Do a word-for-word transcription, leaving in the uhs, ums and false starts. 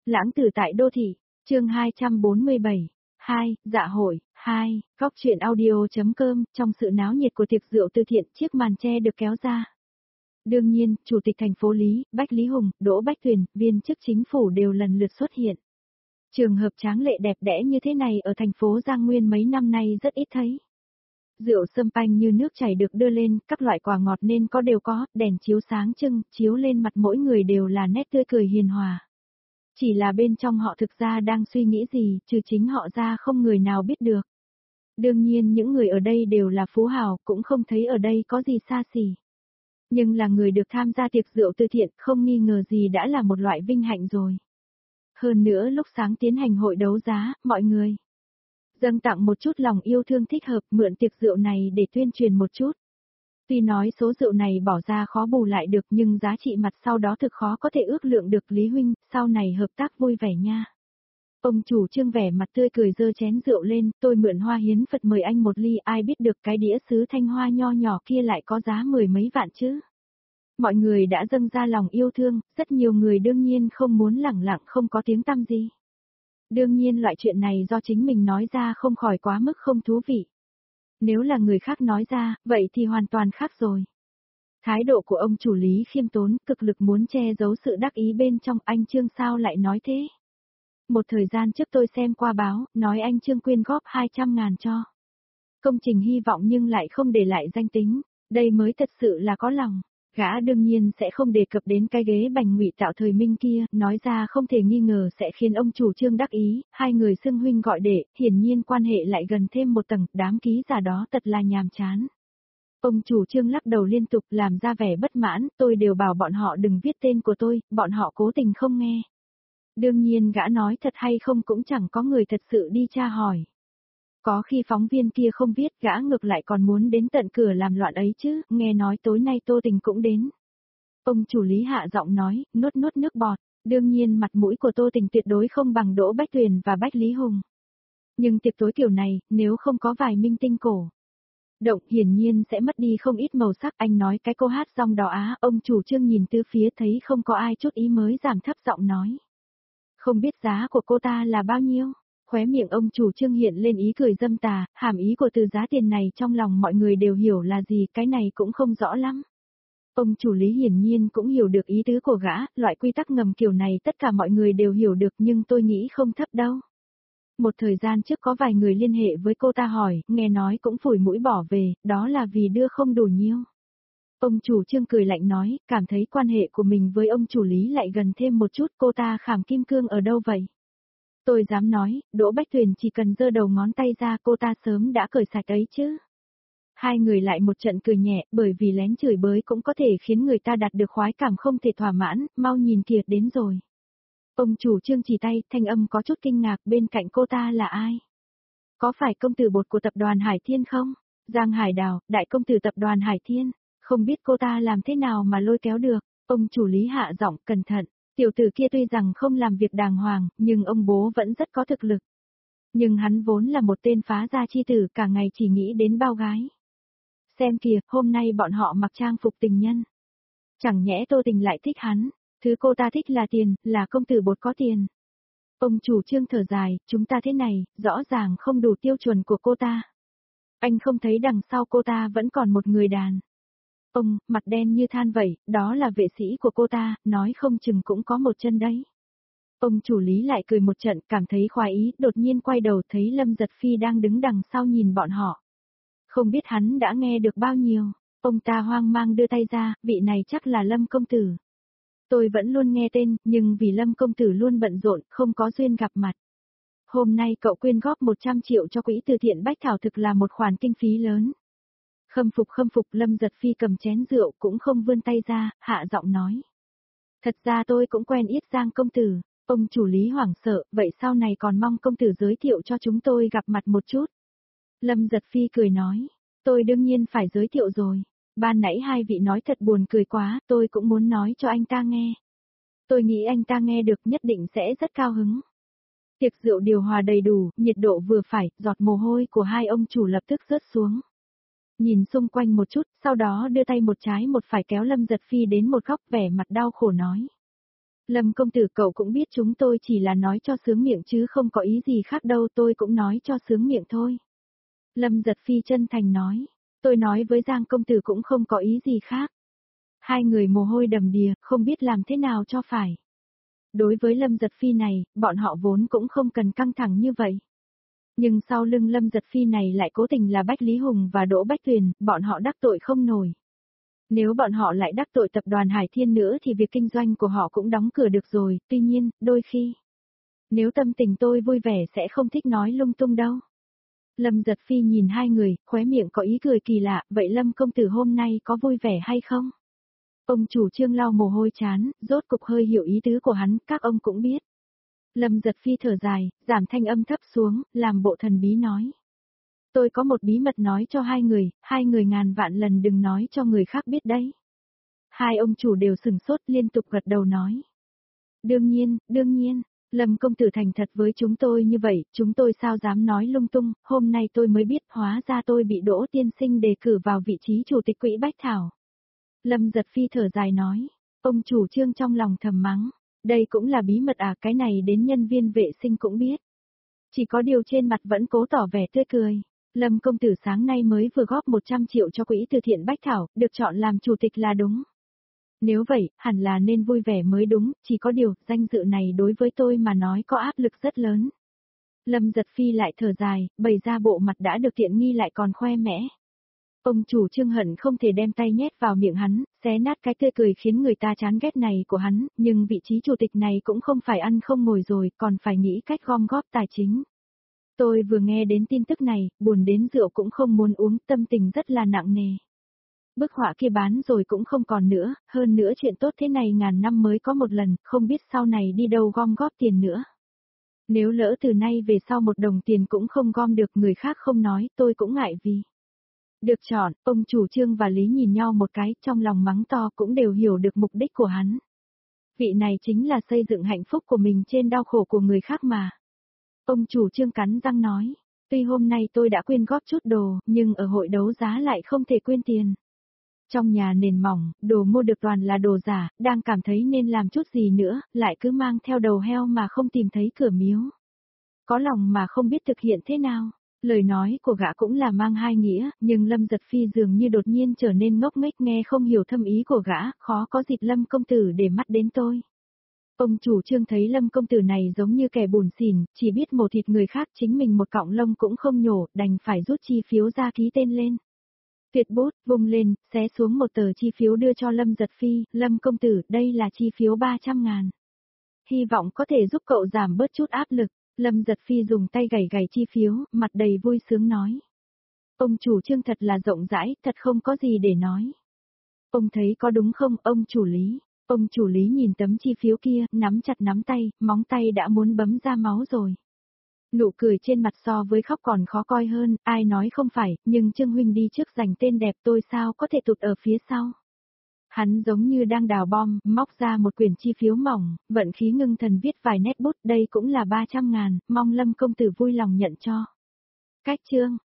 Lãng tử tại đô thị, chương hai trăm bốn mươi bảy. hai, dạ hội, hai, góc chuyện audio.com, trong sự náo nhiệt của tiệc rượu từ thiện, chiếc màn che được kéo ra. Đương nhiên, Chủ tịch thành phố Lý, Bách Lý Hùng, Đỗ Bách Tuyền, viên chức chính phủ đều lần lượt xuất hiện. Trường hợp tráng lệ đẹp đẽ như thế này ở thành phố Giang Nguyên mấy năm nay rất ít thấy. Rượu sâm panh như nước chảy được đưa lên, các loại quà ngọt nên có đều có, đèn chiếu sáng trưng, chiếu lên mặt mỗi người đều là nét tươi cười hiền hòa. Chỉ là bên trong họ thực ra đang suy nghĩ gì, trừ chính họ ra không người nào biết được. Đương nhiên những người ở đây đều là phú hào, cũng không thấy ở đây có gì xa xỉ. Nhưng là người được tham gia tiệc rượu từ thiện, không nghi ngờ gì đã là một loại vinh hạnh rồi. Hơn nữa lúc sáng tiến hành hội đấu giá, mọi người dâng tặng một chút lòng yêu thương thích hợp, mượn tiệc rượu này để tuyên truyền một chút. Tuy nói số rượu này bỏ ra khó bù lại được nhưng giá trị mặt sau đó thực khó có thể ước lượng được. Lý huynh, sau này hợp tác vui vẻ nha. Ông chủ Trương vẻ mặt tươi cười giơ chén rượu lên, tôi mượn hoa hiến Phật mời anh một ly, ai biết được cái đĩa sứ thanh hoa nho nhỏ kia lại có giá mười mấy vạn chứ. Mọi người đã dâng ra lòng yêu thương, rất nhiều người đương nhiên không muốn lẳng lặng không có tiếng tăm gì. Đương nhiên loại chuyện này do chính mình nói ra không khỏi quá mức không thú vị. Nếu là người khác nói ra, vậy thì hoàn toàn khác rồi. Thái độ của ông chủ Lý khiêm tốn, cực lực muốn che giấu sự đắc ý bên trong. Anh Trương sao lại nói thế? Một thời gian trước tôi xem qua báo, nói anh Trương quyên góp hai trăm ngàn cho công trình hy vọng nhưng lại không để lại danh tính, đây mới thật sự là có lòng. Gã đương nhiên sẽ không đề cập đến cái ghế bành ngụy tạo thời minh kia, nói ra không thể nghi ngờ sẽ khiến ông chủ Trương đắc ý, hai người xưng huynh gọi đệ, hiển nhiên quan hệ lại gần thêm một tầng, đám ký giả đó thật là nhàm chán. Ông chủ Trương lắc đầu liên tục làm ra vẻ bất mãn, tôi đều bảo bọn họ đừng viết tên của tôi, bọn họ cố tình không nghe. Đương nhiên gã nói thật hay không cũng chẳng có người thật sự đi tra hỏi. Có khi phóng viên kia không viết, gã ngược lại còn muốn đến tận cửa làm loạn ấy chứ, nghe nói tối nay Tô Tình cũng đến. Ông chủ Lý hạ giọng nói, nuốt nuốt nước bọt, đương nhiên mặt mũi của Tô Tình tuyệt đối không bằng Đỗ Bách Tuyền và Bách Lý Hùng. Nhưng tiệc tối kiểu này, nếu không có vài minh tinh cổ động hiển nhiên sẽ mất đi không ít màu sắc. Anh nói cái cô hát rong đỏ Á, ông chủ Trương nhìn từ phía thấy không có ai chút ý mới giảm thấp giọng nói. Không biết giá của cô ta là bao nhiêu? Khóe miệng ông chủ Trương hiện lên ý cười dâm tà, hàm ý của từ giá tiền này trong lòng mọi người đều hiểu là gì, cái này cũng không rõ lắm. Ông chủ Lý hiển nhiên cũng hiểu được ý tứ của gã, loại quy tắc ngầm kiểu này tất cả mọi người đều hiểu được nhưng tôi nghĩ không thấp đâu. Một thời gian trước có vài người liên hệ với cô ta hỏi, nghe nói cũng phủi mũi bỏ về, đó là vì đưa không đủ nhiêu. Ông chủ Trương cười lạnh nói, cảm thấy quan hệ của mình với ông chủ Lý lại gần thêm một chút. Cô ta khảm kim cương ở đâu vậy? Tôi dám nói, Đỗ Bách Tuyền chỉ cần giơ đầu ngón tay ra cô ta sớm đã cởi sạch ấy chứ. Hai người lại một trận cười nhẹ, bởi vì lén chửi bới cũng có thể khiến người ta đạt được khoái cảm không thể thỏa mãn, mau nhìn kìa đến rồi. Ông chủ Trương chỉ tay, thanh âm có chút kinh ngạc, bên cạnh cô ta là ai? Có phải công tử bột của tập đoàn Hải Thiên không? Giang Hải Đào, đại công tử tập đoàn Hải Thiên, không biết cô ta làm thế nào mà lôi kéo được. Ông chủ Lý hạ giọng, cẩn thận. Tiểu tử kia tuy rằng không làm việc đàng hoàng, nhưng ông bố vẫn rất có thực lực. Nhưng hắn vốn là một tên phá gia chi tử, cả ngày chỉ nghĩ đến bao gái. Xem kìa, hôm nay bọn họ mặc trang phục tình nhân. Chẳng nhẽ Tô Tình lại thích hắn, thứ cô ta thích là tiền, là công tử bột có tiền. Ông chủ Trương thở dài, chúng ta thế này, rõ ràng không đủ tiêu chuẩn của cô ta. Anh không thấy đằng sau cô ta vẫn còn một người đàn. Ông, mặt đen như than vậy, đó là vệ sĩ của cô ta, nói không chừng cũng có một chân đấy. Ông chủ Lý lại cười một trận, cảm thấy khoái ý, đột nhiên quay đầu thấy Lâm Giật Phi đang đứng đằng sau nhìn bọn họ. Không biết hắn đã nghe được bao nhiêu, ông ta hoang mang đưa tay ra, vị này chắc là Lâm công tử. Tôi vẫn luôn nghe tên, nhưng vì Lâm công tử luôn bận rộn, không có duyên gặp mặt. Hôm nay cậu quyên góp một trăm triệu cho quỹ từ thiện Bách Thảo thực là một khoản kinh phí lớn. Khâm phục khâm phục. Lâm Giật Phi cầm chén rượu cũng không vươn tay ra, hạ giọng nói. Thật ra tôi cũng quen Yết Giang công tử. Ông chủ Lý hoảng sợ, vậy sau này còn mong công tử giới thiệu cho chúng tôi gặp mặt một chút. Lâm Giật Phi cười nói, tôi đương nhiên phải giới thiệu rồi. Ban nãy hai vị nói thật buồn cười quá, tôi cũng muốn nói cho anh ta nghe. Tôi nghĩ anh ta nghe được nhất định sẽ rất cao hứng. Tiệc rượu điều hòa đầy đủ, nhiệt độ vừa phải, giọt mồ hôi của hai ông chủ lập tức rớt xuống. Nhìn xung quanh một chút, sau đó đưa tay một trái một phải kéo Lâm Giật Phi đến một góc, vẻ mặt đau khổ nói. Lâm công tử cậu cũng biết chúng tôi chỉ là nói cho sướng miệng chứ không có ý gì khác đâu, tôi cũng nói cho sướng miệng thôi. Lâm Giật Phi chân thành nói, tôi nói với Giang công tử cũng không có ý gì khác. Hai người mồ hôi đầm đìa, không biết làm thế nào cho phải. Đối với Lâm Giật Phi này, bọn họ vốn cũng không cần căng thẳng như vậy. Nhưng sau lưng Lâm Giật Phi này lại cố tình là Bách Lý Hùng và Đỗ Bách Tuyền, bọn họ đắc tội không nổi. Nếu bọn họ lại đắc tội tập đoàn Hải Thiên nữa thì việc kinh doanh của họ cũng đóng cửa được rồi, tuy nhiên, đôi khi. Nếu tâm tình tôi vui vẻ sẽ không thích nói lung tung đâu. Lâm Giật Phi nhìn hai người, khóe miệng có ý cười kỳ lạ, vậy Lâm công tử hôm nay có vui vẻ hay không? Ông chủ Trương lau mồ hôi chán, rốt cục hơi hiểu ý tứ của hắn, các ông cũng biết. Lâm Giật Phi thở dài, giảm thanh âm thấp xuống, làm bộ thần bí nói. Tôi có một bí mật nói cho hai người, hai người ngàn vạn lần đừng nói cho người khác biết đấy. Hai ông chủ đều sừng sốt liên tục gật đầu nói. Đương nhiên, đương nhiên, Lâm công tử thành thật với chúng tôi như vậy, chúng tôi sao dám nói lung tung, hôm nay tôi mới biết hóa ra tôi bị Đỗ tiên sinh đề cử vào vị trí chủ tịch quỹ Bách Thảo. Lâm Giật Phi thở dài nói, ông chủ Trương trong lòng thầm mắng, đây cũng là bí mật à, cái này đến nhân viên vệ sinh cũng biết. Chỉ có điều trên mặt vẫn cố tỏ vẻ tươi cười. Lâm công tử sáng nay mới vừa góp một trăm triệu cho quỹ từ thiện Bách Thảo, được chọn làm chủ tịch là đúng. Nếu vậy, hẳn là nên vui vẻ mới đúng, chỉ có điều, danh dự này đối với tôi mà nói có áp lực rất lớn. Lâm Giật Phi lại thở dài, bày ra bộ mặt đã được tiện nghi lại còn khoe mẽ. Ông chủ Trương hận không thể đem tay nhét vào miệng hắn, xé nát cái tươi cười khiến người ta chán ghét này của hắn, nhưng vị trí chủ tịch này cũng không phải ăn không ngồi rồi, còn phải nghĩ cách gom góp tài chính. Tôi vừa nghe đến tin tức này, buồn đến rượu cũng không muốn uống, tâm tình rất là nặng nề. Bức họa kia bán rồi cũng không còn nữa, hơn nữa chuyện tốt thế này ngàn năm mới có một lần, không biết sau này đi đâu gom góp tiền nữa. Nếu lỡ từ nay về sau một đồng tiền cũng không gom được, người khác không nói, tôi cũng ngại vì. Được chọn, ông chủ Trương và Lý nhìn nhau một cái, trong lòng mắng to cũng đều hiểu được mục đích của hắn. Vị này chính là xây dựng hạnh phúc của mình trên đau khổ của người khác mà. Ông chủ Trương cắn răng nói, tuy hôm nay tôi đã quyên góp chút đồ, nhưng ở hội đấu giá lại không thể quyên tiền. Trong nhà nền mỏng, đồ mua được toàn là đồ giả, đang cảm thấy nên làm chút gì nữa, lại cứ mang theo đầu heo mà không tìm thấy cửa miếu. Có lòng mà không biết thực hiện thế nào. Lời nói của gã cũng là mang hai nghĩa, nhưng Lâm Giật Phi dường như đột nhiên trở nên ngốc nghếch, nghe không hiểu thâm ý của gã, khó có dịp Lâm công tử để mắt đến tôi. Ông chủ Trương thấy Lâm công tử này giống như kẻ buồn xỉn, chỉ biết mổ thịt người khác, chính mình một cọng lông cũng không nhổ, đành phải rút chi phiếu ra ký tên lên. Tuyệt bút, vung lên, xé xuống một tờ chi phiếu đưa cho Lâm Giật Phi, Lâm công tử, đây là chi phiếu ba trăm ngàn. Hy vọng có thể giúp cậu giảm bớt chút áp lực. Lâm Giật Phi dùng tay gảy gảy chi phiếu, mặt đầy vui sướng nói. Ông chủ Trương thật là rộng rãi, thật không có gì để nói. Ông thấy có đúng không, ông chủ Lý? Ông chủ Lý nhìn tấm chi phiếu kia, nắm chặt nắm tay, móng tay đã muốn bấm ra máu rồi. Nụ cười trên mặt so với khóc còn khó coi hơn, ai nói không phải, nhưng Trương huynh đi trước giành tên đẹp, tôi sao có thể tụt ở phía sau. Hắn giống như đang đào bom, móc ra một quyển chi phiếu mỏng, vận khí ngưng thần viết vài nét bút, đây cũng là ba trăm ngàn, mong Lâm công tử vui lòng nhận cho. Cách chương